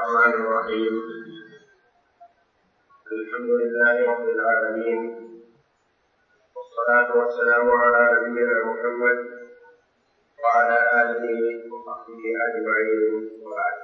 الرحمن الرحيم. الحمد لله رب العالمين، والصلاة والسلام على نبينا محمد وعلى آله وصحبه أجمعين، وبعد.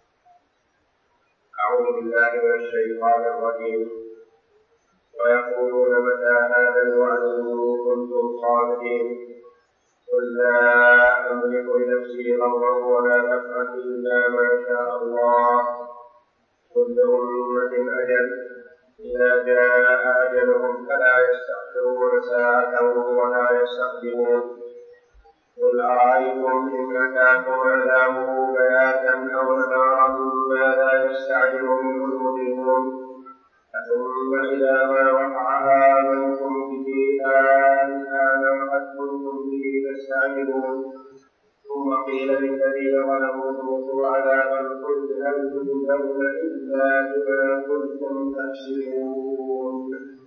أعوذ بالله من الشيطان الرجيم. ويقولون متى هذا الوعد إن كنتم صادقين قل لا أملك لنفسي ضرا ولا نفعا إلا ما شاء الله كل أمة أجل إذا جاء أجلهم فلا يستأخرون ساعة ولا يستقدمون. قل أرأيتم إن أتاكم عذابه بياتا أو نهارا ماذا يستعجل منه المجرمون ثم إذا ما وقع آمنتم به الآن وقد كنتم به تستعجلون ثم قيل للذين ظلموا ذوقوا عذاب الخلد هل تجزون إلا بما كنتم تكسبون.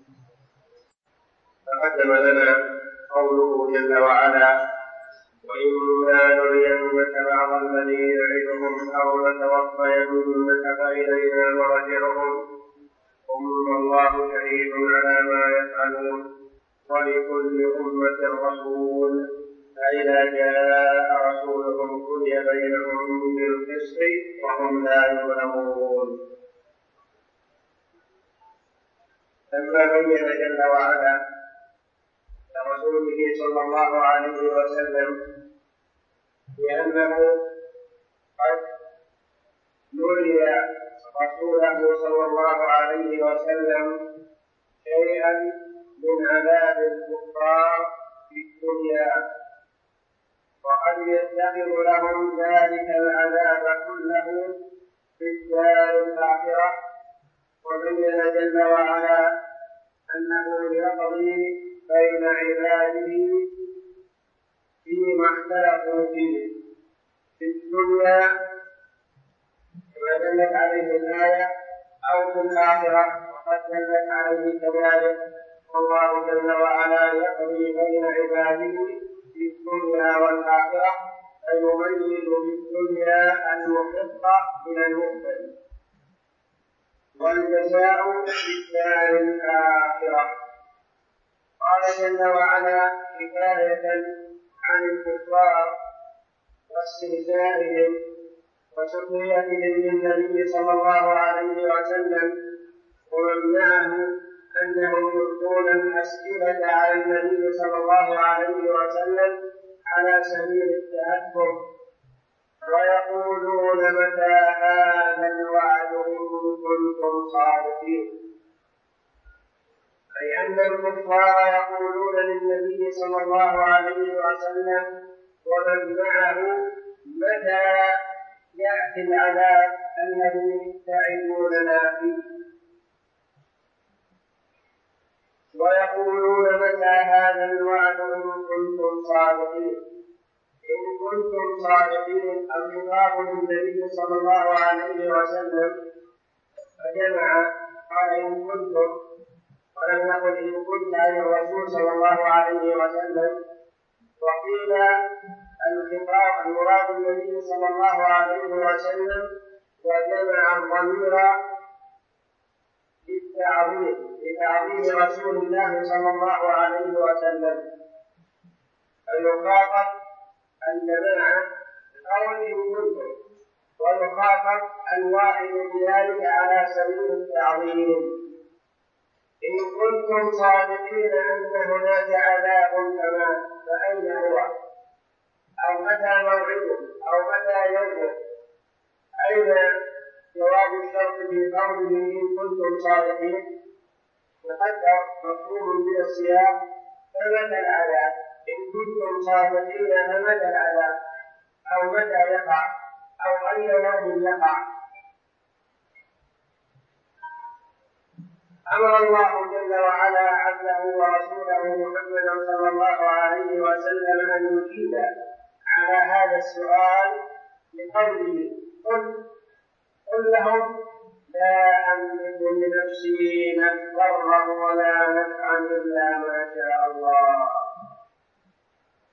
تقدم لنا قوله جل وعلا: وإما نرينك بعض الذي نعدهم أو نتوفينك فإلينا مرجعهم ثم الله شهيد على ما يفعلون ولكل أمة رسول فإذا جاء رسولهم قضي بينهم بالقسط وهم لا يظلمون. لما بين جل وعلا لرسوله صلى الله عليه وسلم بأنه قد نري رسوله صلى الله عليه وسلم شيئا من عذاب الكفار في الدنيا وقد يتخذ لهم ذلك العذاب كله في الدار الآخرة. وبين جل وعلا أنه يقضي بين عباده فيما اختلفوا فيه في الدنيا كما دلت عليه الآية أو في الآخرة وقد دلت عليه كذلك. والله جل وعلا يقضي بين عباده في الدنيا والآخرة فيميز في الدنيا المحق من المبطل والجزاء في الدار الآخرة. قال جل وعلا حكاية عن الكفار واستهزائهم وسخريتهم للنبي صلى الله عليه وسلم ومنعه أنهم يلقون الأسئلة على النبي صلى الله عليه وسلم على سبيل التهكم ويقولون متى هذا الوعد إن كنتم صادقين. أي أن الكفار يقولون للنبي صلى الله عليه وسلم ومن معه متى يأتي العذاب الذي تعدوننا فيه ويقولون متى هذا الوعد إن كنتم صادقين. إن كنتم صادقين الخطاب للنبي صلى الله عليه وسلم فجمع قال إن كنتم ولم يقل إن كنت أي الرسول صلى الله عليه وسلم. وقيل الخطاب المراد النبي صلى الله عليه وسلم وجمع الضمير لتعظيم رسول الله صلى الله عليه وسلم. المخاطب الجماعة بقول إن كنتم والمخاطب الواحد بذلك على سبيل التعظيم. إن كنتم صادقين أن هناك عذاب كما فأين هو أو متى موعده أو متى يومه. أين جواب الشرط في قوله إن كنتم صادقين تقدر مفهوم من السياق فمتى العذاب. إن كنتم صادقين فمتى العذاب أو متى يقع أو أي يوم يقع. أمر الله جل وعلا عبده ورسوله محمدا صلى الله عليه وسلم أن يجيب على هذا السؤال بقوله قل لهم لا أملك لنفسي ضرا ولا نفعا إلا ما شاء الله.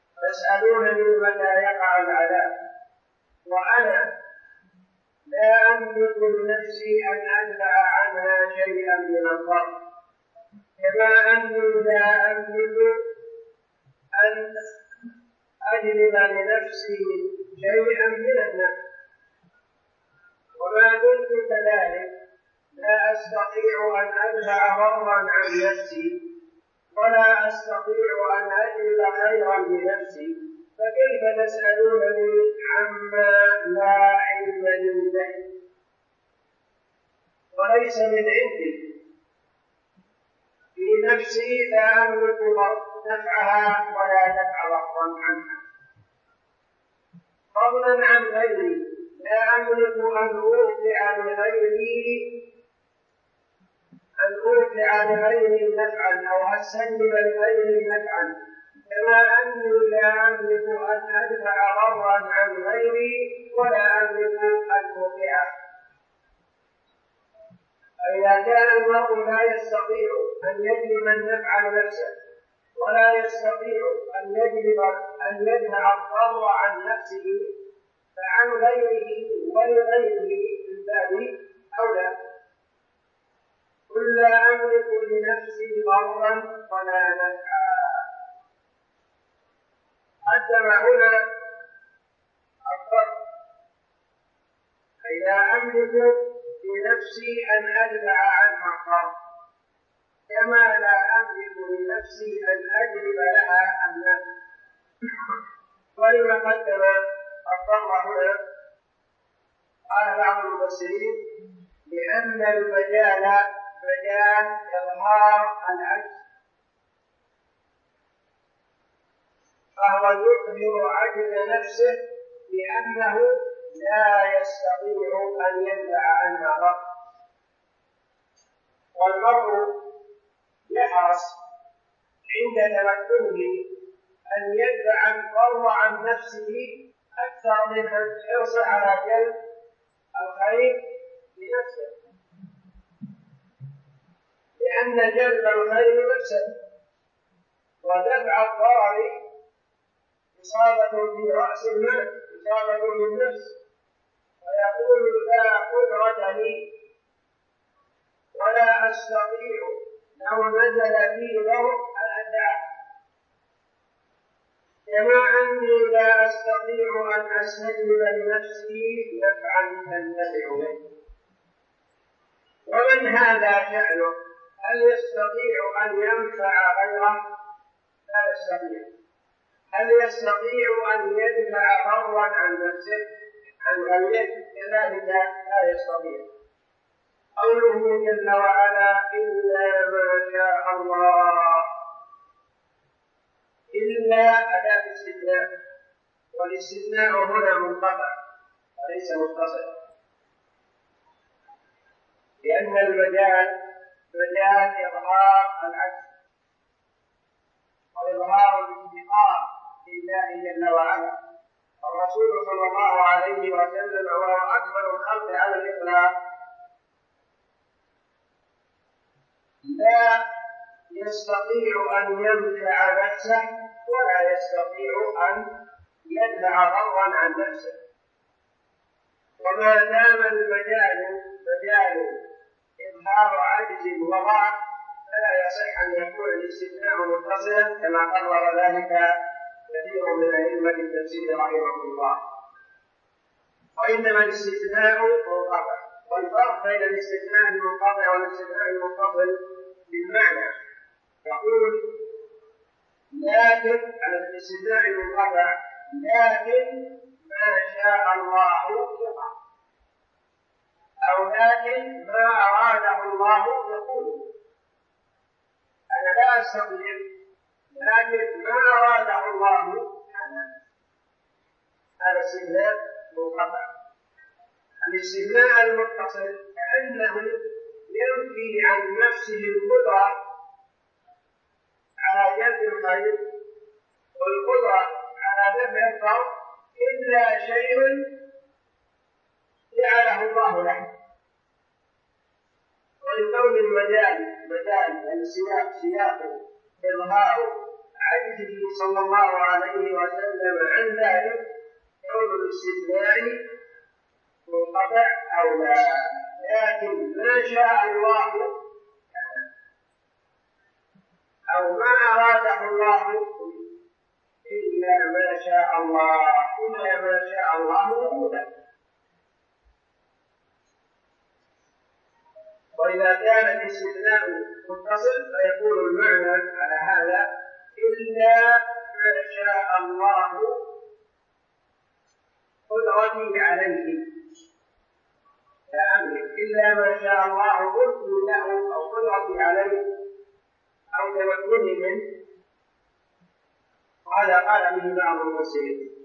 تسألونني متى يقع العذاب وأنا لا أملك لنفسي أن أدفع عنها شيئا من الضر، كما أني لا أملك أن أجلب لنفسي شيئا من النفع. وما دمت كذلك لا أستطيع أن أدفع ضرا عن نفسي ولا أستطيع أن أجلب خيرا لنفسي، فكيف تسألونني عما لا علم لي به وليس من عندي؟ في نفسي لا أملك نفعها ولا نفع ضرا عنها، فضلا عن غيري لا أملك أن أوقع لغيري نفعا أو أسلب لغيري نفعا، كما أني لا أملك أن أدفع ضرا عن غيري ولا أملك أن أوقعه. فإذا كان المرء لا يستطيع أن يجلب النفع لنفسه ولا يستطيع أن يدفع الضر عن نفسه، فعن غيره ولغيره من باب أولى. قل لا أملك لنفسي ضرا ولا نفعا. قدم هنا الضر، فإذا أملك لنفسي أن أدفع عنها الضر، كما لا أملك لنفسي أن أجلب لها النفع. ولما قدم الضر هنا؟ قال بعض المفسرين لأن المجال مجال إظهار العجز، فهو يظهر عجز نفسه لأنه لا يستطيع أن يدفع عنها ضر. والمرء يحرص عند تمكنه أن يدفع الضر عن نفسه أكثر من الحرص على جلب الخير لنفسه، لأن جلب الخير مفسد ودفع الضرر إصابة في رأس المال، إصابة للنفس، ويقول لا قدرة لي ولا أستطيع لو نزل في ضر أن أدفعه، كما أني لا أستطيع أن أستجلب لنفسي نفعا تنتفع به. ومن هذا شأنه هل يستطيع أن ينفع غيره؟ لا يستطيع. هل يستطيع أن يدفع ضرا عن نفسه عن غيره؟ كذلك لا يستطيع. قوله جل وعلا إلا ما شاء الله، إلا أداة استثناء، والاستثناء هنا منقطع وليس متصل، لأن المجال مجال إظهار العجز وإظهار الافتقار لله جل وعلا. الرسول صلى الله عليه وسلم هو أكمل الخلق على الإطلاق، لا يستطيع أن ينفع نفسه ولا يستطيع أن يدفع ضرا عن نفسه. وما دام المجال مجال إظهار عجز وضعف فلا يصح أن يكون الاستثناء متصلا، كما قرر ذلك كثير من أئمة التفسير رحمه الله. وإنما الاستثناء منقطع، والفرق بين الاستثناء المنقطع والاستثناء المتصل بالمعنى. يقول لكن على الاستثناء المنقطع لكن ما شاء الله يقع، أو لكن ما أراده الله يقول. أنا لا أستطيع، لكن ما أراده الله هذا استثناء منقطع. الاستثناء المتصل كأنه ينفي عن نفسه القدرة على جلب الخير والقدرة على دفع الضر إلا شيء جعله الله له. ولكون المجال سياق إظهار عجزه صلى الله عليه وسلم عن ذلك، كون الاستثناء منقطع أو لا، لكن ما شاء الله أو ما أراده الله إلا ما شاء الله، إلا ما شاء الله وجوده. وإذا كان الاستثناء متصل فيكون المعنى على هذا إلا ما شاء الله قدرتي عليه، لا أملك إلا ما شاء الله قلت له أو قدرتي عليه أو تمكني منه. هذا قال به بعض المفسرين: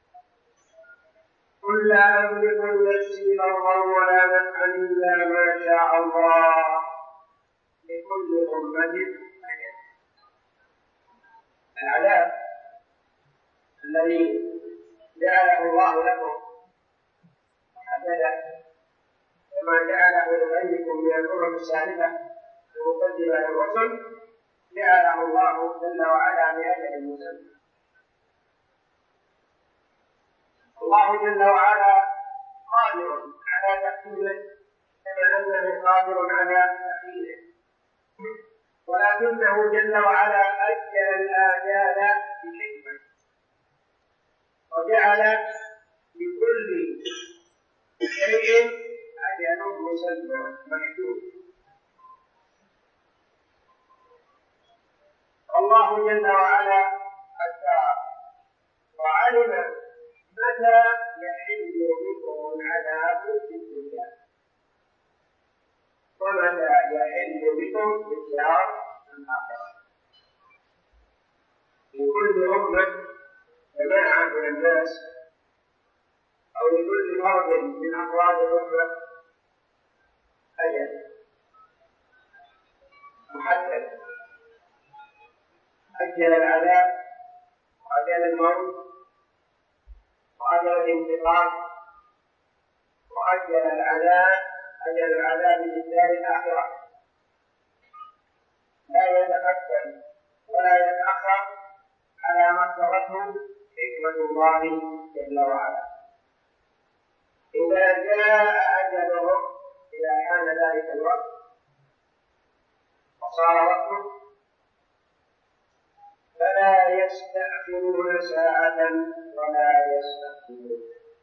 قل لا أملك لنفسي ضرا ولا نفعا إلا ما شاء الله لكل أمة أجل. العذاب الذي جعله الله لكم محددا كما جعله لغيركم من الأمم السالفة المقدمة للرسل، جعله الله جل وعلا بأجل مسمى. الله جل وعلا قادر على تحكيمه كما أنه قادر على تحكيمه، ولكنه جل وعلا أجل الآجال بحكمة، وجعل لكل شيء أجل مسمى محدود. الله جل وعلا قدر وعلم متى يحل بكم العذاب في الدنيا ومتى يحل بكم في الدار الآخرة. لكل أمة جماعة من الناس أو لكل فرد من أفراد الأمة أجل محدد، أجل العذاب وأجل الموت وأجل الانتقام وأجل العذاب، أجل العذاب في الدار الآخرة، لا يتقدم ولا يتأخر على ما اقتضته حكمة الله جل وعلا. إذا جاء أجلهم، إذا كان ذلك الوقت وصار وقته، فلا يستأخرون ساعة ولا يستقدمون.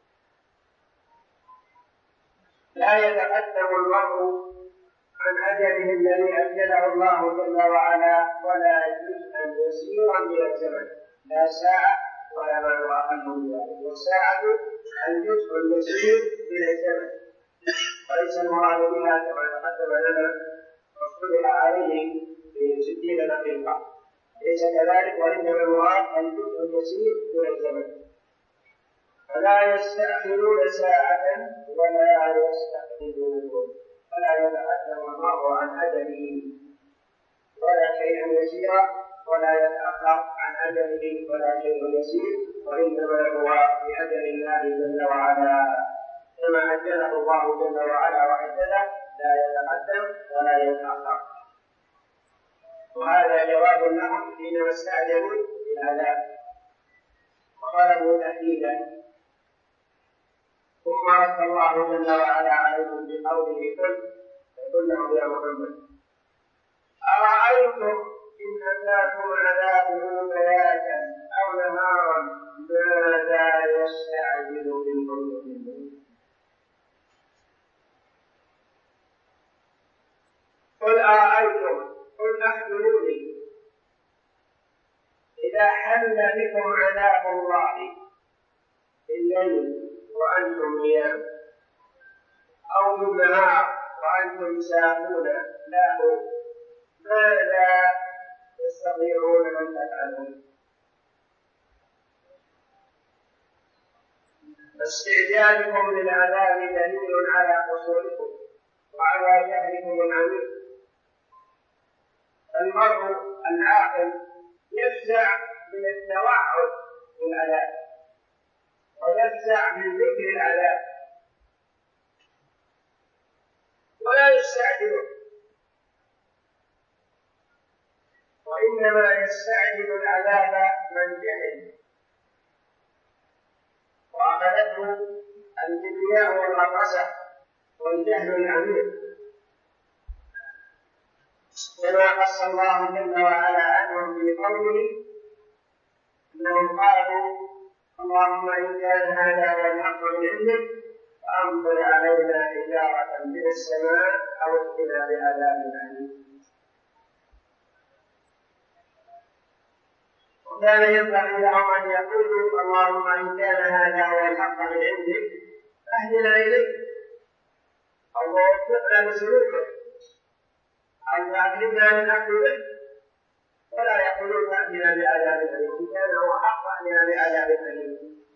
لا يتقدم المرء عن أجله الذي أجله الله جل وعلا ولا جزءا يسيرا من الزمن، لا ساعة ولا ما هو أقل من ذلك. والساعة الجزء اليسير من الزمن، وليس المراد بها كما تقدم لنا واصطلح عليه في 60 دقيقة، ليس كذلك، وإنما المراد الجزء اليسير من الزمن. فلا يستأخرون ساعة ولا يستقدمون، فلا يتقدم المرء عن أجله ولا شيئا يسيرا ولا يتأخر عن أجله ولا شيء يسير، وإنما هو بأجل الله جل وعلا كما أجله الله جل وعلا وعدله، لا يتقدم ولا يتأخر. وهذا جواب لهم حينما استعجلوا بالعذاب وطلبوا تأكيدا. ثم رد الله جل وعلا عليهم بقوله: قل لهم يا محمد أرأيتم إن أتاكم عذابه بياتا أو نهارا ماذا يستعجل بالمجرمين؟ قل أرأيتم، قل أخبروني إذا حل بكم عذاب الله بالليل وأنتم نيام أو بالنهار وأنتم ساهون له، ماذا تستطيعون أن تفعلون؟ فاستعجالكم للعذاب دليل على قصوركم وعلى جهلكم العميق. المرء العاقل يفزع من التوعد بالعذاب ويفزع من ذكر العذاب ولا يستعجله، وإنما يستعجل العذاب من جهل وأخذته الكبرياء والغطرسة والجهل العميق، كما قص الله جل وعلا عنهم في قوله انهم قالوا اللهم ان كان هذا هو الحق من عندك فامطر علينا حجاره من السماء او ائتنا بعذاب اليم. وكان ينبغي لهم ان يقولوا اللهم ان كان هذا هو الحق من عندك فاهدنا اليه او وفقنا لسلوكه او فاهدنا لنحن به، ولا يقولون فاهدنا بعذاب اليم. ان كان هو حق فاهدنا بعذاب اليم.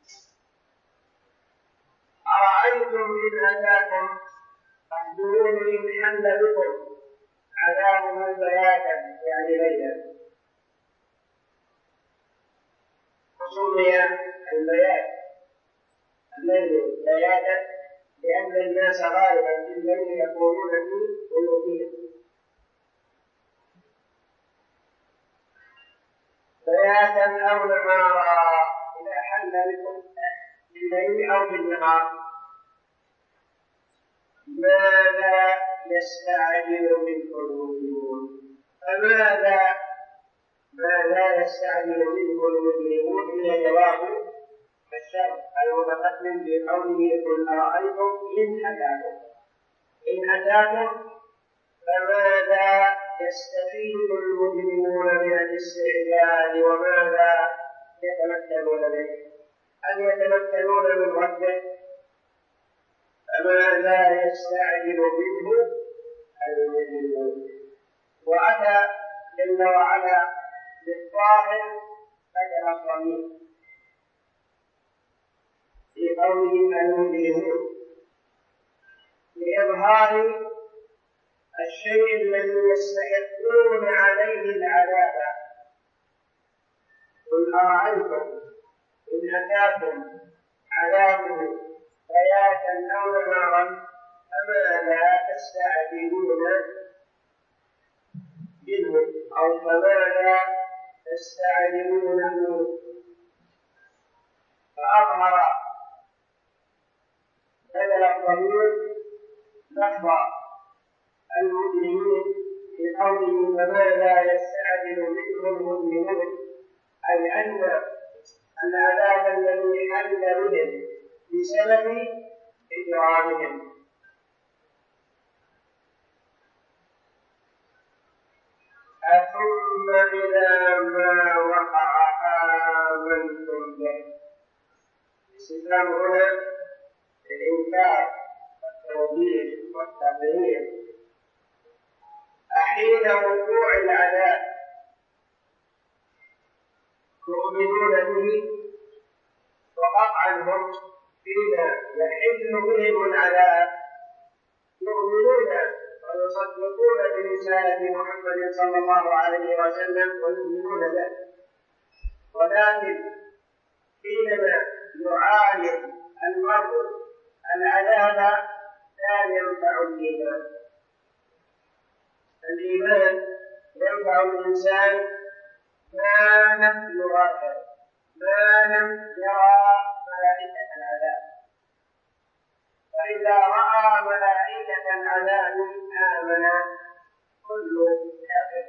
ارايتم ان اتاكم تحضرون ان حل بكم عذابه بياتا يعني ليلا. وسمي البيات الليل بياتا لأن الناس غالبا في الليل يكونون في بيوتهم بياتا أو نهارا إذا حل بكم بالليل أو بالنهار. ماذا يستعجل منه المجرمون؟ فماذا يستعجل منه المجرمون؟ هي جواب الشرط المتقدم في قوله قل أرأيتم إن أتاكم فماذا يستفيد المجرمون من الاستعجال وماذا يتمكنون منه؟ هل يتمكنون من رده؟ فماذا يستعجل منه المجرمون؟ وأتى جل وعلا بالظاهر بدل الضمير في قوله المجرمون لإظهار الشيء الذي يستحقون عليه العذاب. قل أرأيتم إن أتاكم عذابه بياتا أو نهارا فماذا تستعجلون منه أو فماذا تستعجلون منه؟ فأظهر بدل الضمير لفظ المجرمين في قوله فماذا يستعجل منه المجرمون، أي أن العذاب الذي حل بهم بسبب إجرامهم. ثم إذا ما وقع آمنتم به. الاستفهام هنا الإنكار والتوبيخ والتقرير. حين وقوع العذاب تؤمنون به، وقطعا هم حين يحل بهم العذاب يؤمنون ويصدقون برسالة محمد صلى الله عليه وسلم ويؤمنون به. ولكن حينما يعاين المرء العذاب لا ينفع الإيمان. الإيمان ينفع الإنسان ما لم يراقب، ما لم يرى ملائكة العذاب. فإذا رأى ملائكة العذاب آمن كل كافر،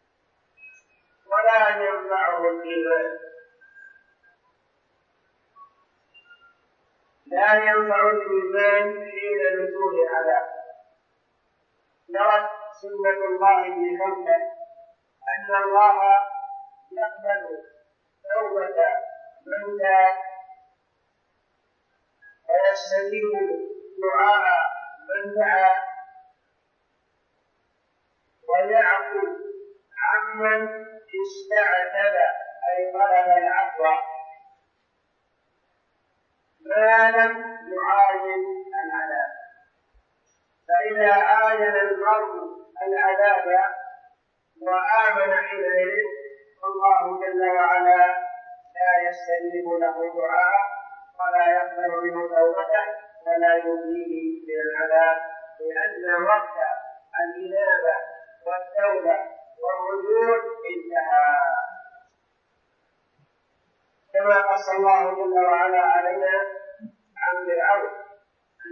ولا ينفعه الإيمان. لا ينفع الإيمان حين نزول العذاب. جرت سنة الله في خلقه أن الله يقبل توبة من تاب ويستجيب دعاء من دعا ويعفو عمن استعتب أي طلب العفو ما لم يعاين العذاب. فإذا آين المرء العذاب وآمن حينئذ فالله جل وعلا لا يستجيب له دعاء ولا يقبل منه توبته ولا يبليه من العذاب، لأن وقت الإنابة والتوبة والرجوع انتهى. كما قص الله جل وعلا علينا عن فرعون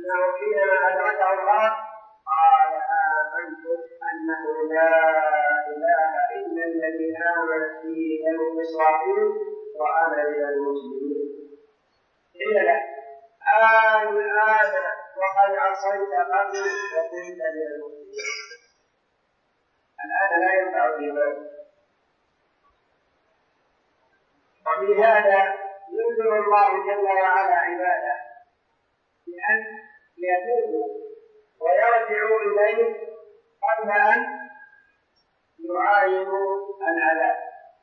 أنه حينما أدركه الله قال آمنت أنه لا إله إلا الذي آمنت به بنو إسرائيل وأنا من المسلمين. قيل له الآن وقد عصيت قبل وكنت من المسلمين، الآن لا ينفع الإيمان. وبهذا ينذر الله جل وعلا عباده بأن يتوبوا ويرجعوا إليه قبل أن يعاينوا العذاب،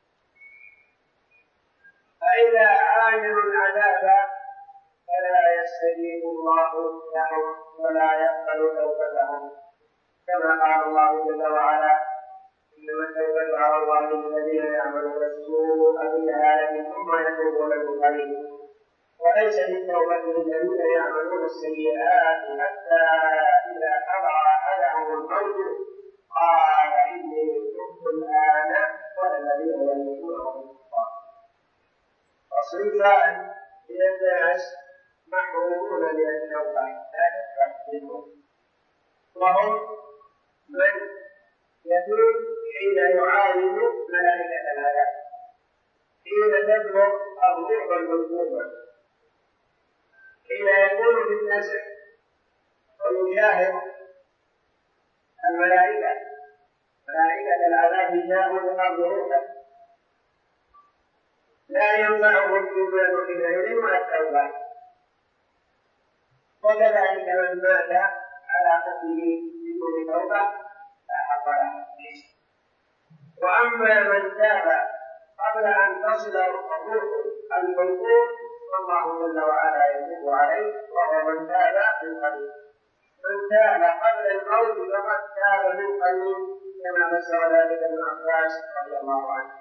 فإذا عاينوا العذاب فلا يستجيب الله لهم ولا يقبل توبتهم، كما قال الله جل وعلا إنما التوبة على الله للذين يعملون السوء بجهالة ثم يتوبون من قريب، وليس للتوبة للذين يعملون السيئات حتى إذا حضر أحدهم الموت قال إني تبت الآن والذين يموتون بالكفار. وصنفان من الناس محرومون من التوبة لا تفرح منهم، وهم من يتوب حين يعاين ملائكة العذاب، حين تبلغ الروح المطلوبة، حين يكون في النسل ويشاهد الملائكة ملائكة العذاب جاءوا بقبض روحه لا ينفعه الإيمان حينئذ ولا التوبة. وكذلك من مات على قتله بدون توبة لا حق له. وأما من تاب قبل أن تصل الروح الموقوف فالله جل وعلا يتوب عليه، وهو من تاب من قريب. من تاب قبل الموت فقد تاب من قريب، كما فسر ذلك ابن عباس رضي الله عنه.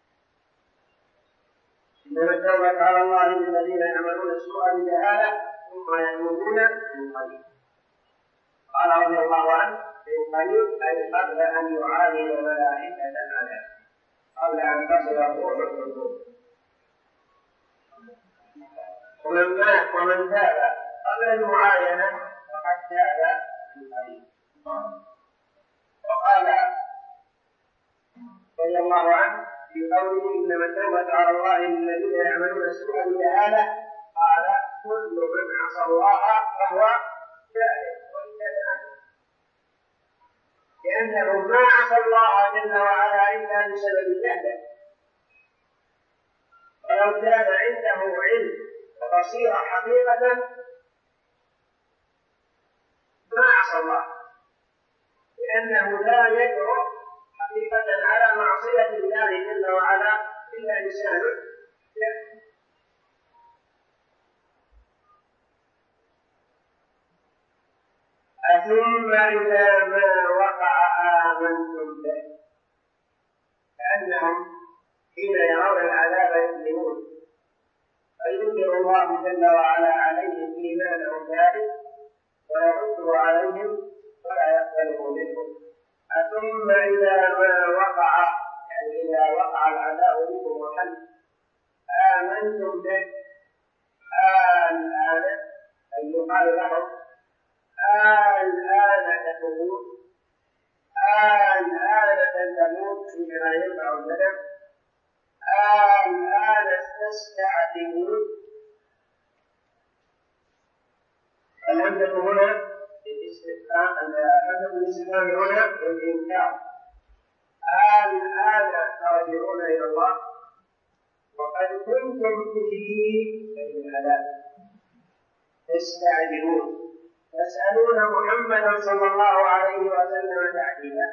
إنما التوبة على الله للذين يعملون السوء بجهالة ثم يتوبون من قريب. قال رضي الله عنه من قريب أي قبل أن يعاين ملائكة العذاب، قبل أن تصل الروح الموقوف. ومن مات ومن تاب قبل المعاينة فقد تاب من قريب. وقال رضي الله عنه في قوله إنما التوبة على الله للذين يعملون السوء بجهالة قال كل من عصى الله فهو جاهل وإن كان، لأنه ما عصى الله جل وعلا إلا بسبب جهله، ولو كان عنده علم وبصيرة حقيقة ما عصى الله، لأنه لا يجرؤ حقيقة على معصية الله جل وعلا إلا لسانه. ثم إذا ما وقع آمنتم به، كأنهم حين يرون العذاب يؤمنون، فينكر الله جل وعلا عليهم إيمانهم ذلك ويرده عليهم ولا يقبله منهم. ثم إذا ما وقع، يعني إذا وقع العذاب بكم وحل آمنتم به الآن، أي يقال لهم الآن تتوبون، الآن تندمون فيما ينفع الندم، الآن تستعجلون. الهمزة هنا الاستفهام، الاستفهام هنا للإنكار. الآن ترجعون إلى الله وقد كنتم به أي العذاب تستعجلون، تسألون محمدا صلى الله عليه وسلم تعجيلا.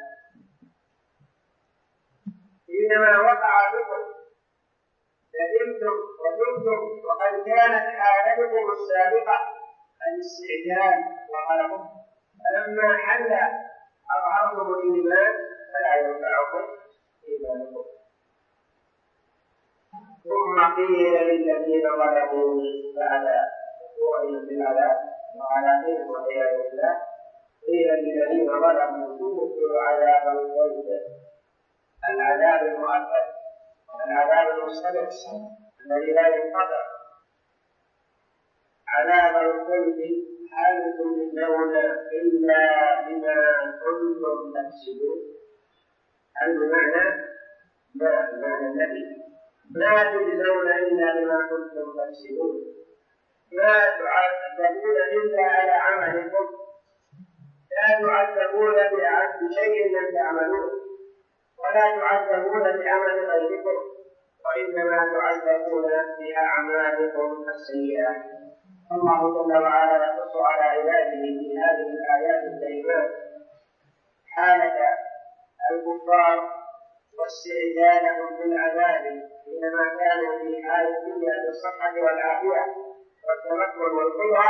حينما وقع بكم ندمتم وتبتم وقد كانت حالتكم السابقة الاستعجال وقلقكم، فلما حل أظهرتم الإيمان فلا ينفعكم إيمانكم. ثم قيل للذين ظلموا بعد وقوعهم في العذاب وعلى والعياذ بالله، قيل للذين ظلموا ذوقوا عذاب الخلد، العذاب المؤبد، العذاب المستمر الذي لا ينقطع، عذاب الخلد هل تجزون إلا بما كنتم تكسبون؟ هل بمعنى لا، بمعنى النبي لا تجزون إلا بما كنتم تكسبون، لا تعذبون إلا على عملكم، لا تعذبون بشيء لم تعملوه، ولا تعذبون بعمل غيركم، وإنما تعذبون بأعمالكم السيئة. الله جل وعلا يقص على عباده في هذه الآيات الكريمات حالة الكفار واستعجالهم بالعذاب حينما كانوا في حال الدنيا بالصحة والعافية والتمكن والقدرة،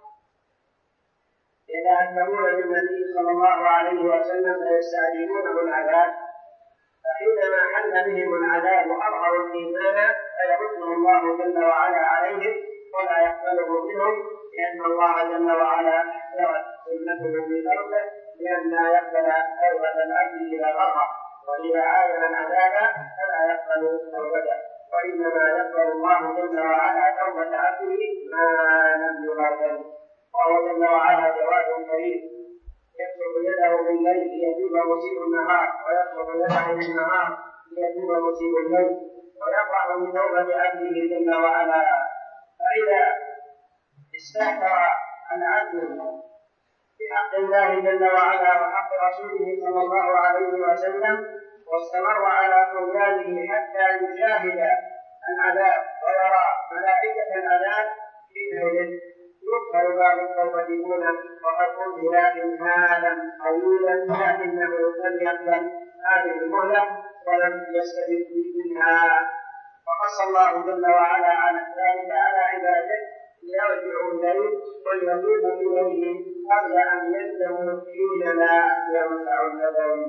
يتأثرون بالنبي صلى الله عليه وسلم فيستعجلونه العذاب، فحينما حل بهم العذاب وأظهروا الإيمان فيرده الله جل وعلا عليهم ولا يقبله منهم، لأن الله جل وعلا احترت سنته في خلقه لأن لا يقبل توبة العبد إذا غرق، وإذا عاين العذاب فلا يقبل توبته، وإنما يقبل الله جل وعلا توبة عبده ما لم يغادر. وهو جل وعلا جواد كريم يبسط يده بالليل ليتوب مسيء النهار، ويبسط يده بالنهار ليتوب مسيء الليل، ويفرح بتوبة عبده جل وعلا. فإذا استهتر العبد بحق الله جل وعلا وحق رسوله صلى الله عليه وسلم واستمر على طغيانه حتى يشاهد العذاب ويرى ملائكة العذاب حينئذ يقبل باب التوبة دونه وقد أنزل إمهالا طويلا، لكنه لم يقبل هذه المهلة ولم يستفد منها. وقص الله جل وعلا على ذلك على عباده ليرجعوا إليه وليتوبوا إليه قبل أن يندموا حين لا ينفع الندم.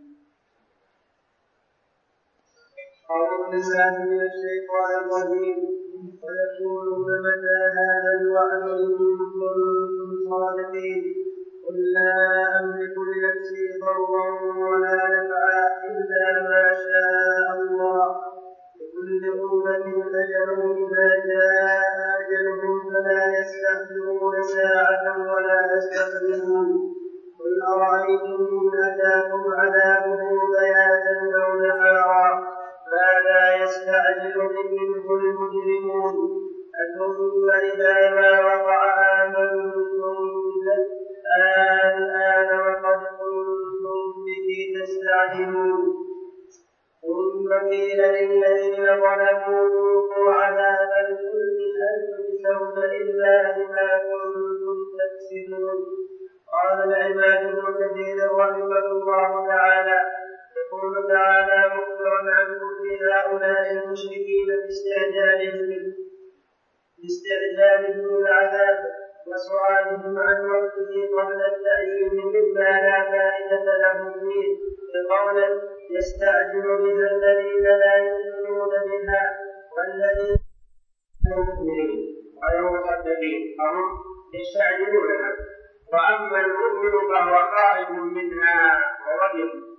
أعوذ بالله من الشيطان الرجيم. ويقولون متى هذا الوعد إن كنتم صادقين؟ قل لا أملك لنفسي ضرا ولا نفعا إلا ما شاء الله، لكل أمة أجل إذا جاء أجلهم فلا يستأخرون ساعة ولا يستقدمون. قل أرأيتم إن أتاكم عذابه بياتا أو نهارا ماذا يستعجل منه المجرمون؟ ثم إذا ما وقع آمنتم به الآن وقد كنتم به تستعجلون. ثم قيل للذين ظلموا ذوقوا عذاب الخلد هل تجزون إلا بما كنتم تكسبون. قال العماد بن كثير رحمه الله تعالى يقول تعالى مخبرا عن كفر هؤلاء المشركين باستعجالهم العذاب وسؤالهم عن وقته قبل التأييد مما لا فائدة لهم فيه، بقوله يستعجل بها الذين لا يؤمنون بها والذين يؤمنون غير مصدقين فهم يستعجلونها، وأما المؤمن فهو خائف منها ووجل.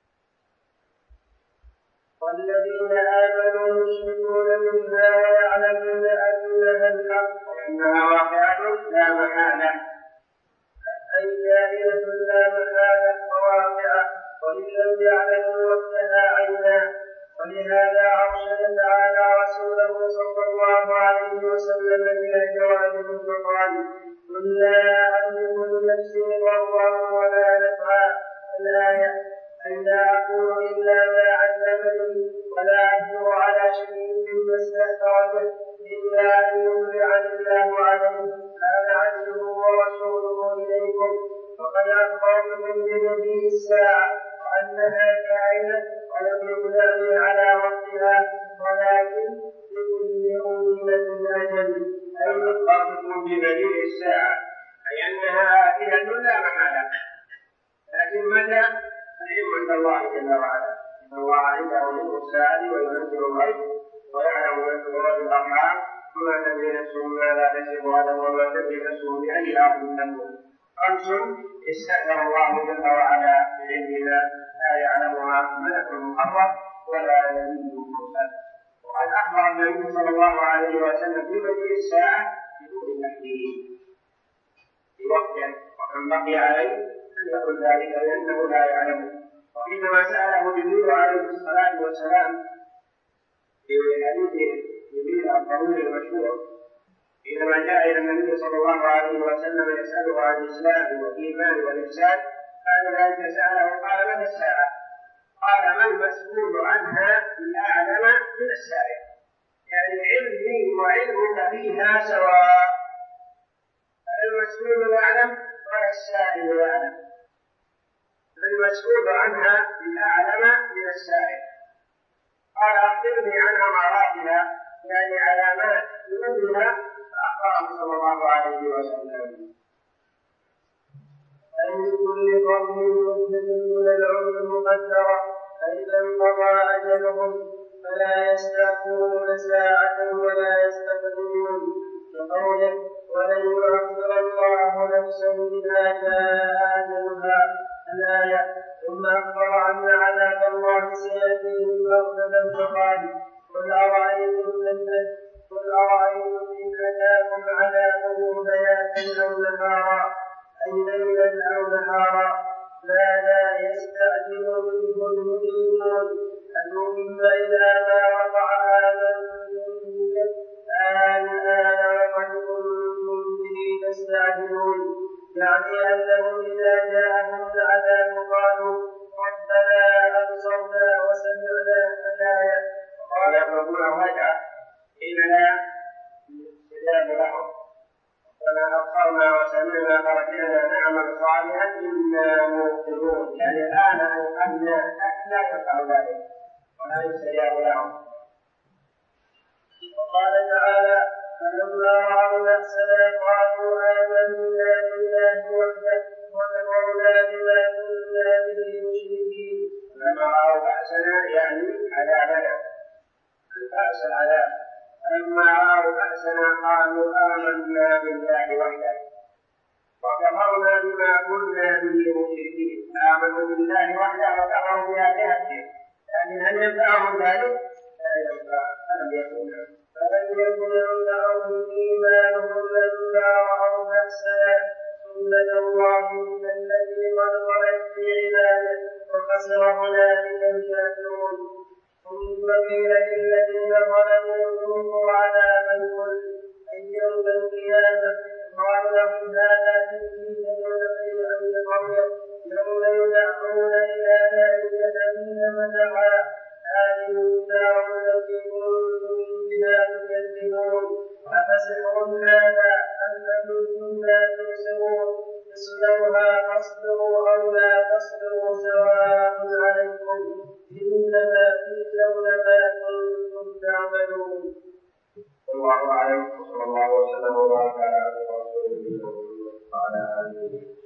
والذين آمنوا يشركون منها ويعلمون أنها الحق وأنها واقعة لا محالة، أي جاهلة لا محالة وواقعة، وإن لم يعلموا وقتها عينا. ولهذا أرشد تعالى رسوله صلى الله عليه وسلم إلى جوابه فقال قل لا أملك لنفسي ضرا ولا نفعا الآية، أي لا أقول إلا ما علمني ولا أقدر على شيء مما استأثر به إلا أن يطلعني الله عليه. هذا عبده ورسوله إليكم، وقد أخبرتكم بنبي الساعة وأنها كائنة ولم يطلعني على وقتها، ولكن لكل أمة أجل، أي أخبرتكم بنبي الساعة أي أنها آتية لا محالة، لكن متى؟ عند الله جل وعلا، إن الله عنده علم الساعة وينزل الغيب ويعلم ما في الأرحام وما تدري نفس ماذا تكسب غدا وما تدري نفس بأي أرض تموت. خمس استأثر الله جل وعلا بعلمها لا يعلمها ملك مقرب ولا نبي مرسل. وقد أخبر النبي صلى الله عليه وسلم ببدء الساعة بدون تحديد. في وقته ومن بقي عليه أن يقول ذلك لأنه لا يعلمه. وحينما سأله جبريل عليه الصلاة والسلام في حديث جبريل الطويل المشهور حينما جاء إلى النبي صلى الله عليه وسلم يسأله عن الإسلام والإيمان والإحسان بعد ذلك سأله قال من الساعة؟ قال ما المسؤول عنها بأعلم من السائل، يعني علمي وعلمك فيها سواء، المسؤول يعلم ولا السائل يعلم، المسؤول عنها بأعلم من السائل. قال أخبرني عن أماراتها، يعني علامات منها، فأخبره صلى الله عليه وسلم. أي كل قوم من العمر المقدرة فإذا انقضى أجلهم فلا يستأخرون ساعة ولا يستقدمون، كقوله ولن يؤخر الله نفسا إذا جاء أجلها الآية. ثم أخبر أن عذاب الله سيأتيهم بغتة فقال قل أرأيتم إن أتاكم عذابه بياتا أو نهارا أي ليلا أو نهارا ماذا يستعجل منه المجرمون ثم إذا ما وقع آمنتم به الآن وقد كنتم به تستعجلون، يعني أنهم إذا جاءهم العذاب قالوا ربنا أبصرنا وسمعنا الآية. قال ربنا رجع إننا استجاب لهم فما أبصرنا وسمعنا فرجعنا نعمل صالحا إنا موقنون، يعني الآن أوقنا لكن لا يفعل ذلك ولا يستجاب لهم. وقال تعالى فلما رأوا بأسنا قالوا آمنا بالله وحده وكفرنا بما كنا به مشركين. فلما رأوا بأسنا يعني عذابنا، البأس العذاب. فلما رأوا بأسنا قالوا آمنا بالله وحده وكفرنا بما كنا به مشركين. آمنوا بالله وحده وكفروا بآلهته، لكن هل ينفعهم ذلك؟ لا ينفع، فلم يكن ينفعهم إيمانهم لما رأوا بأسنا سنة الله من الذي قد خلت في عباده وخسر هنالك الكافرون. ثم قيل للذين ظلموا ذوقوا عذاب الخلد أي يوم القيامة قال لهم هذا تثبيت لنبي عن قوله يوم يدعون إلى نار جهنم دعا هذه النار التي كنتم بها تكذبون أفسحر هذا أم أنتم لا تبصرون اصلوها فاصبروا أو لا تصبروا سواء عليكم إنما تجزون ما كنتم تعملون. الله عليه وصلى الله وسلم وبارك على رسوله وعلى آله